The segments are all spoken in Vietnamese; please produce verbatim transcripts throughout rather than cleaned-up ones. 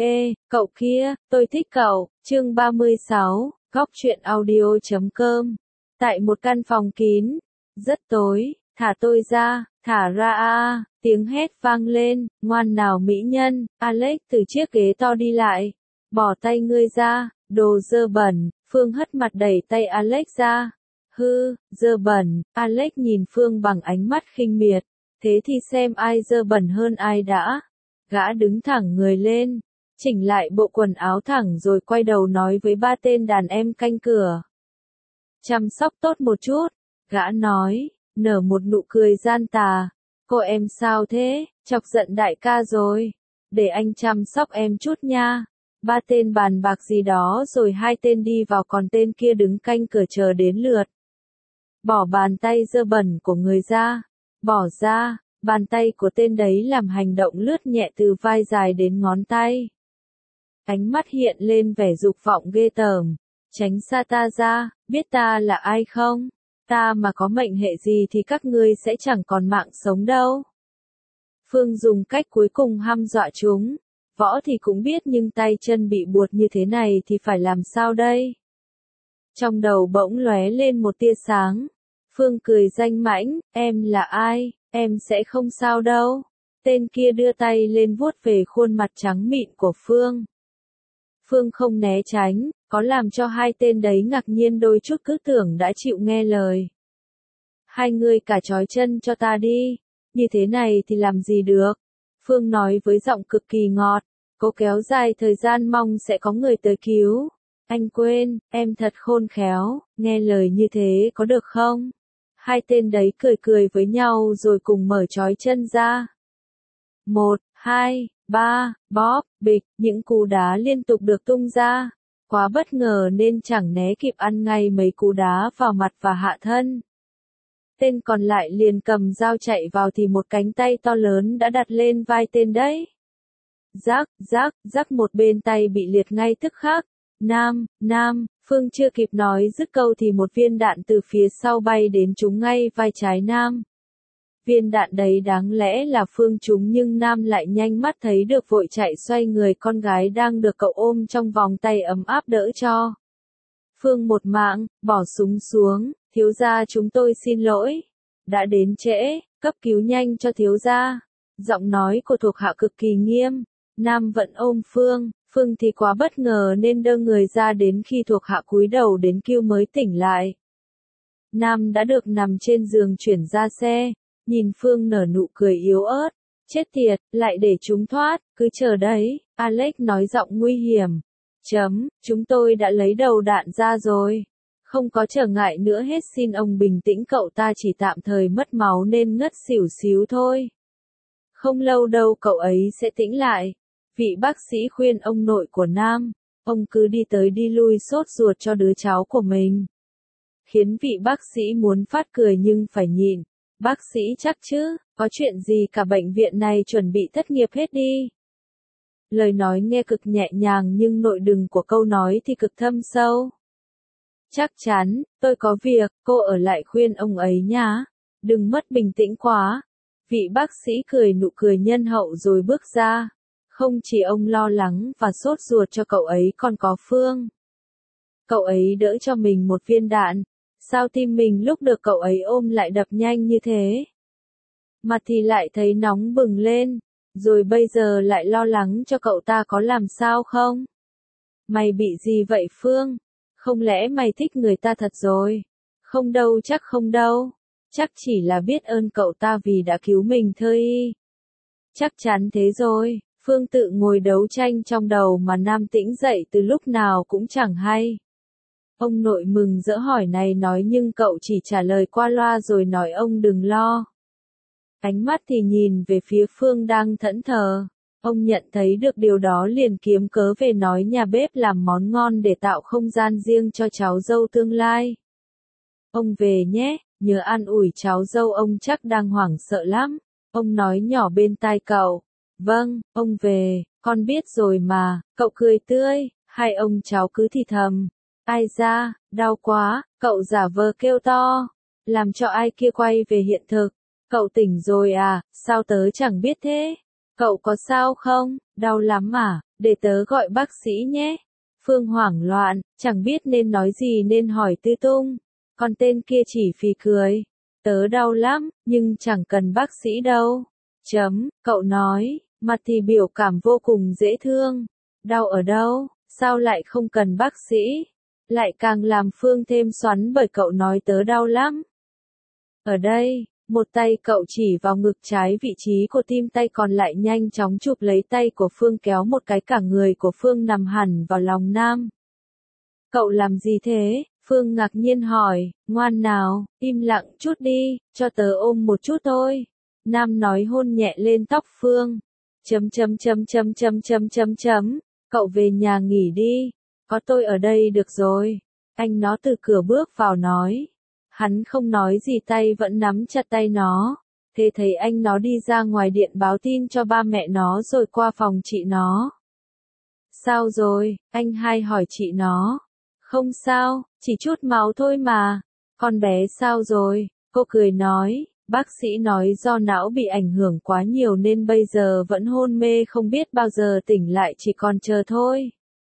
Ê, cậu kia, tôi thích cậu, chương ba mươi sáu, góc truyện audio chấm com. Tại một căn phòng kín, rất tối, thả tôi ra, thả ra a, tiếng hét vang lên, ngoan nào mỹ nhân, Alex từ chiếc ghế to đi lại, bỏ tay ngươi ra, đồ dơ bẩn, Phương hất mặt đẩy tay Alex ra. Hư, dơ bẩn, Alex nhìn Phương bằng ánh mắt khinh miệt, thế thì xem ai dơ bẩn hơn ai đã. Gã đứng thẳng người lên, chỉnh lại bộ quần áo thẳng rồi quay đầu nói với ba tên đàn em canh cửa. Chăm sóc tốt một chút, gã nói, nở một nụ cười gian tà. Cô em sao thế, chọc giận đại ca rồi, để anh chăm sóc em chút nha. Ba tên bàn bạc gì đó rồi hai tên đi vào còn tên kia đứng canh cửa chờ đến lượt. Bỏ bàn tay dơ bẩn của người ra, bỏ ra. Bàn tay của tên đấy làm hành động lướt nhẹ từ vai dài đến ngón tay. Ánh mắt hiện lên vẻ dục vọng ghê tởm. Tránh xa ta ra, biết ta là ai không? Ta mà có mệnh hệ gì thì các ngươi sẽ chẳng còn mạng sống đâu. Phương dùng cách cuối cùng hăm dọa chúng. Võ thì cũng biết nhưng tay chân bị buột như thế này thì phải làm sao đây? Trong đầu bỗng lóe lên một tia sáng. Phương cười danh mãnh, em là ai? Em sẽ không sao đâu. Tên kia đưa tay lên vuốt về khuôn mặt trắng mịn của Phương. Phương không né tránh, có làm cho hai tên đấy ngạc nhiên đôi chút cứ tưởng đã chịu nghe lời. Hai người cả trói chân cho ta đi, như thế này thì làm gì được. Phương nói với giọng cực kỳ ngọt, cố kéo dài thời gian mong sẽ có người tới cứu. Anh quên, em thật khôn khéo, nghe lời như thế có được không? Hai tên đấy cười cười với nhau rồi cùng mở trói chân ra. Một, hai, ba, bóp, bịch, những cú đá liên tục được tung ra. Quá bất ngờ nên chẳng né kịp ăn ngay mấy cú đá vào mặt và hạ thân. Tên còn lại liền cầm dao chạy vào thì một cánh tay to lớn đã đặt lên vai tên đấy. Rắc, rắc, rắc một bên tay bị liệt ngay tức khắc. Nam, Nam, Phương chưa kịp nói dứt câu thì một viên đạn từ phía sau bay đến trúng ngay vai trái Nam. Viên đạn đấy đáng lẽ là Phương trúng nhưng Nam lại nhanh mắt thấy được vội chạy xoay người con gái đang được cậu ôm trong vòng tay ấm áp đỡ cho. Phương một mạng, bỏ súng xuống, thiếu gia chúng tôi xin lỗi. Đã đến trễ, cấp cứu nhanh cho thiếu gia. Giọng nói của thuộc hạ cực kỳ nghiêm. Nam vẫn ôm Phương. Phương thì quá bất ngờ nên đơ người ra đến khi thuộc hạ cúi đầu đến kêu mới tỉnh lại. Nam đã được nằm trên giường chuyển ra xe, nhìn Phương nở nụ cười yếu ớt. Chết tiệt, lại để chúng thoát, cứ chờ đấy, Alex nói giọng nguy hiểm. Chấm, chúng tôi đã lấy đầu đạn ra rồi. Không có trở ngại nữa hết xin ông bình tĩnh cậu ta chỉ tạm thời mất máu nên ngất xỉu xíu thôi. Không lâu đâu cậu ấy sẽ tĩnh lại. Vị bác sĩ khuyên ông nội của Nam, ông cứ đi tới đi lui sốt ruột cho đứa cháu của mình. Khiến vị bác sĩ muốn phát cười nhưng phải nhịn. Bác sĩ chắc chứ, có chuyện gì cả bệnh viện này chuẩn bị thất nghiệp hết đi. Lời nói nghe cực nhẹ nhàng nhưng nội đừng của câu nói thì cực thâm sâu. Chắc chắn, tôi có việc, cô ở lại khuyên ông ấy nhá. Đừng mất bình tĩnh quá. Vị bác sĩ cười nụ cười nhân hậu rồi bước ra. Không chỉ ông lo lắng và sốt ruột cho cậu ấy còn có Phương. Cậu ấy đỡ cho mình một viên đạn. Sao tim mình lúc được cậu ấy ôm lại đập nhanh như thế? Mặt thì lại thấy nóng bừng lên. Rồi bây giờ lại lo lắng cho cậu ta có làm sao không? Mày bị gì vậy Phương? Không lẽ mày thích người ta thật rồi? Không đâu chắc không đâu. Chắc chỉ là biết ơn cậu ta vì đã cứu mình thôi. Chắc chắn thế rồi. Phương tự ngồi đấu tranh trong đầu mà Nam tĩnh dậy từ lúc nào cũng chẳng hay. Ông nội mừng rỡ hỏi này nói nhưng cậu chỉ trả lời qua loa rồi nói ông đừng lo. Ánh mắt thì nhìn về phía Phương đang thẫn thờ. Ông nhận thấy được điều đó liền kiếm cớ về nói nhà bếp làm món ngon để tạo không gian riêng cho cháu dâu tương lai. Ông về nhé, nhớ an ủi cháu dâu ông chắc đang hoảng sợ lắm. Ông nói nhỏ bên tai cậu. Vâng, ông về, con biết rồi mà, cậu cười tươi, hai ông cháu cứ thì thầm. Ai da, đau quá, cậu giả vờ kêu to, làm cho ai kia quay về hiện thực. Cậu tỉnh rồi à, sao tớ chẳng biết thế? Cậu có sao không, đau lắm à, Để tớ gọi bác sĩ nhé. Phương hoảng loạn, chẳng biết nên nói gì nên hỏi Tư Tung. Còn tên kia chỉ phì cười. Tớ đau lắm, nhưng chẳng cần bác sĩ đâu. Chấm, cậu nói, mặt thì biểu cảm vô cùng dễ thương. Đau ở đâu, sao lại không cần bác sĩ? Lại càng làm Phương thêm xoắn bởi cậu nói tớ đau lắm. Ở đây, một tay cậu chỉ vào ngực trái vị trí của tim, tay còn lại nhanh chóng chụp lấy tay của Phương kéo một cái cả người của Phương nằm hẳn vào lòng Nam. Cậu làm gì thế? Phương ngạc nhiên hỏi, ngoan nào, im lặng chút đi, cho tớ ôm một chút thôi. Nam nói hôn nhẹ lên tóc Phương. Chấm chấm chấm chấm chấm chấm chấm chấm, cậu về nhà nghỉ đi, có tôi ở đây được rồi. Anh nó từ cửa bước vào nói. Hắn không nói gì, tay vẫn nắm chặt tay nó. Thế thấy anh nó đi ra ngoài điện báo tin cho ba mẹ nó rồi qua phòng chị nó. Sao rồi, anh hai hỏi chị nó. Không sao, chỉ chút máu thôi mà. Con bé sao rồi, cô cười nói. Bác sĩ nói do não bị ảnh hưởng quá nhiều nên bây giờ vẫn hôn mê, không biết bao giờ tỉnh lại, chỉ còn chờ thôi.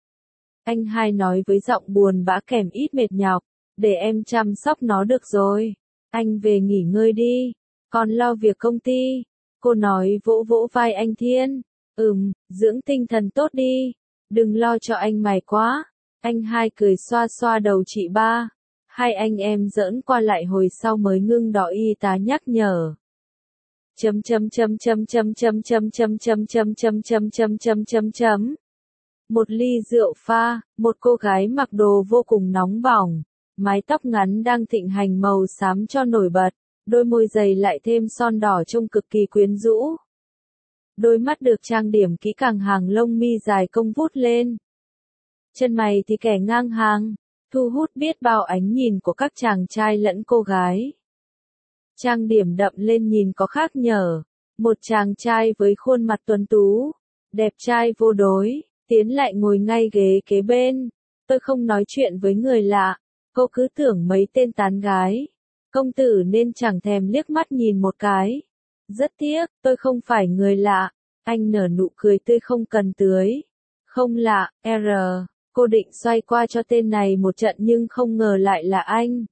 Anh hai nói với giọng buồn bã kèm ít mệt nhọc. Để em chăm sóc nó được rồi. Anh về nghỉ ngơi đi. Còn lo việc công ty. Cô nói vỗ vỗ vai anh Thiên. Ừm, dưỡng tinh thần tốt đi. Đừng lo cho anh mày quá. Anh hai cười xoa xoa đầu chị ba. Hai anh em giỡn qua lại hồi sau mới ngưng đỏ, y tá nhắc nhở. Chấm chấm chấm chấm chấm chấm chấm chấm chấm chấm chấm chấm chấm chấm chấm chấm. Một ly rượu pha, một cô gái mặc đồ vô cùng nóng bỏng. Mái tóc ngắn đang thịnh hành màu xám cho nổi bật, đôi môi dày lại thêm son đỏ trông cực kỳ quyến rũ. Đôi mắt được trang điểm kỹ càng, hàng lông mi dài cong vút lên. Chân mày thì kẻ ngang hàng, thu hút biết bao ánh nhìn của các chàng trai lẫn cô gái. Trang điểm đậm lên nhìn có khác nhở, một chàng trai với khuôn mặt tuấn tú, đẹp trai vô đối, tiến lại ngồi ngay ghế kế bên. Tôi không nói chuyện với người lạ. Cô cứ tưởng mấy tên tán gái, công tử nên chẳng thèm liếc mắt nhìn một cái. Rất tiếc, tôi không phải người lạ. Anh nở nụ cười tươi không cần tưới. Không lạ, R. Cô định xoay qua cho tên này một trận nhưng không ngờ lại là anh.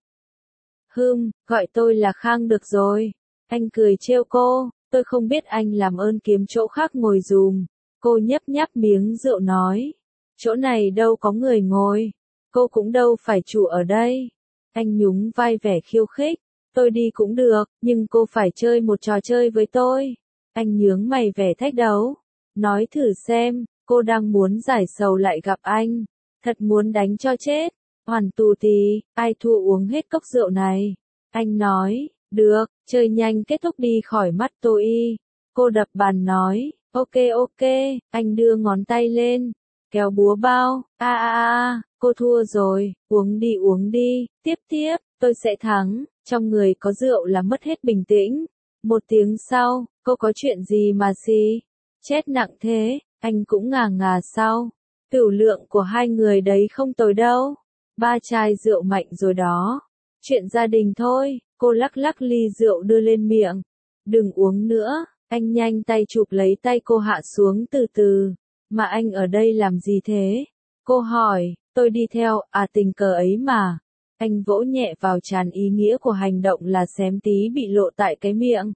Hừm, gọi tôi là Khang được rồi. Anh cười trêu cô, tôi không biết anh làm ơn kiếm chỗ khác ngồi dùm. Cô nhấp nháp miếng rượu nói. Chỗ này đâu có người ngồi. Cô cũng đâu phải chủ ở đây. Anh nhún vai vẻ khiêu khích. Tôi đi cũng được, nhưng cô phải chơi một trò chơi với tôi. Anh nhướng mày vẻ thách đấu. Nói thử xem, cô đang muốn giải sầu lại gặp anh. Thật muốn đánh cho chết. Hoàn tù tí, ai thua uống hết cốc rượu này. Anh nói, được, chơi nhanh kết thúc đi khỏi mắt tôi. Cô đập bàn nói, ok ok, anh đưa ngón tay lên. Kéo búa bao, a a a, cô thua rồi, uống đi uống đi, tiếp tiếp, tôi sẽ thắng, trong người có rượu là mất hết bình tĩnh. Một tiếng sau, cô có chuyện gì mà xì, chết nặng thế, anh cũng ngà ngà sau. Tửu lượng của hai người đấy không tồi đâu, ba chai rượu mạnh rồi đó. Chuyện gia đình thôi, cô lắc lắc ly rượu đưa lên miệng. Đừng uống nữa, anh nhanh tay chụp lấy tay cô hạ xuống từ từ. Mà anh ở đây làm gì thế? Cô hỏi, tôi đi theo, à tình cờ ấy mà. Anh vỗ nhẹ vào trán, ý nghĩa của hành động là xém tí bị lộ tại cái miệng.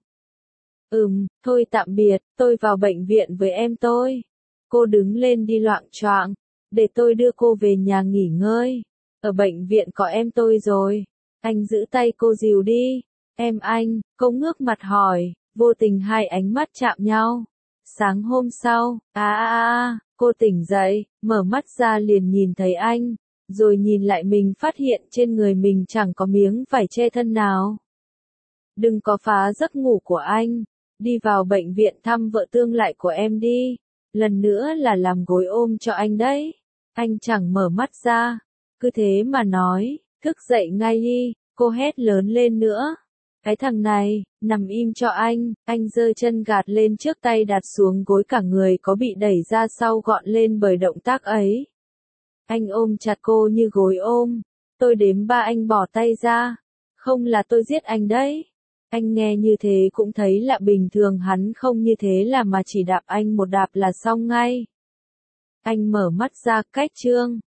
Ừm, thôi tạm biệt, tôi vào bệnh viện với em tôi. Cô đứng lên đi loạng choạng, để tôi đưa cô về nhà nghỉ ngơi. Ở bệnh viện có em tôi rồi. Anh giữ tay cô dìu đi. Em anh, cô ngước mặt hỏi, vô tình hai ánh mắt chạm nhau. Sáng hôm sau, à à à, cô tỉnh dậy, mở mắt ra liền nhìn thấy anh, rồi nhìn lại mình phát hiện trên người mình chẳng có miếng vải che thân nào. Đừng có phá giấc ngủ của anh, đi vào bệnh viện thăm vợ tương lại của em đi, lần nữa là làm gối ôm cho anh đấy. Anh chẳng mở mắt ra, cứ thế mà nói, thức dậy ngay đi, cô hét lớn lên nữa. Cái thằng này, nằm im cho anh, anh giơ chân gạt lên trước, tay đặt xuống gối, cả người có bị đẩy ra sau gọn lên bởi động tác ấy. Anh ôm chặt cô như gối ôm, tôi đếm ba anh bỏ tay ra, không là tôi giết anh đấy. Anh nghe như thế cũng thấy lạ, bình thường hắn không như thế là mà chỉ đạp anh một đạp là xong ngay. Anh mở mắt ra cách Trương.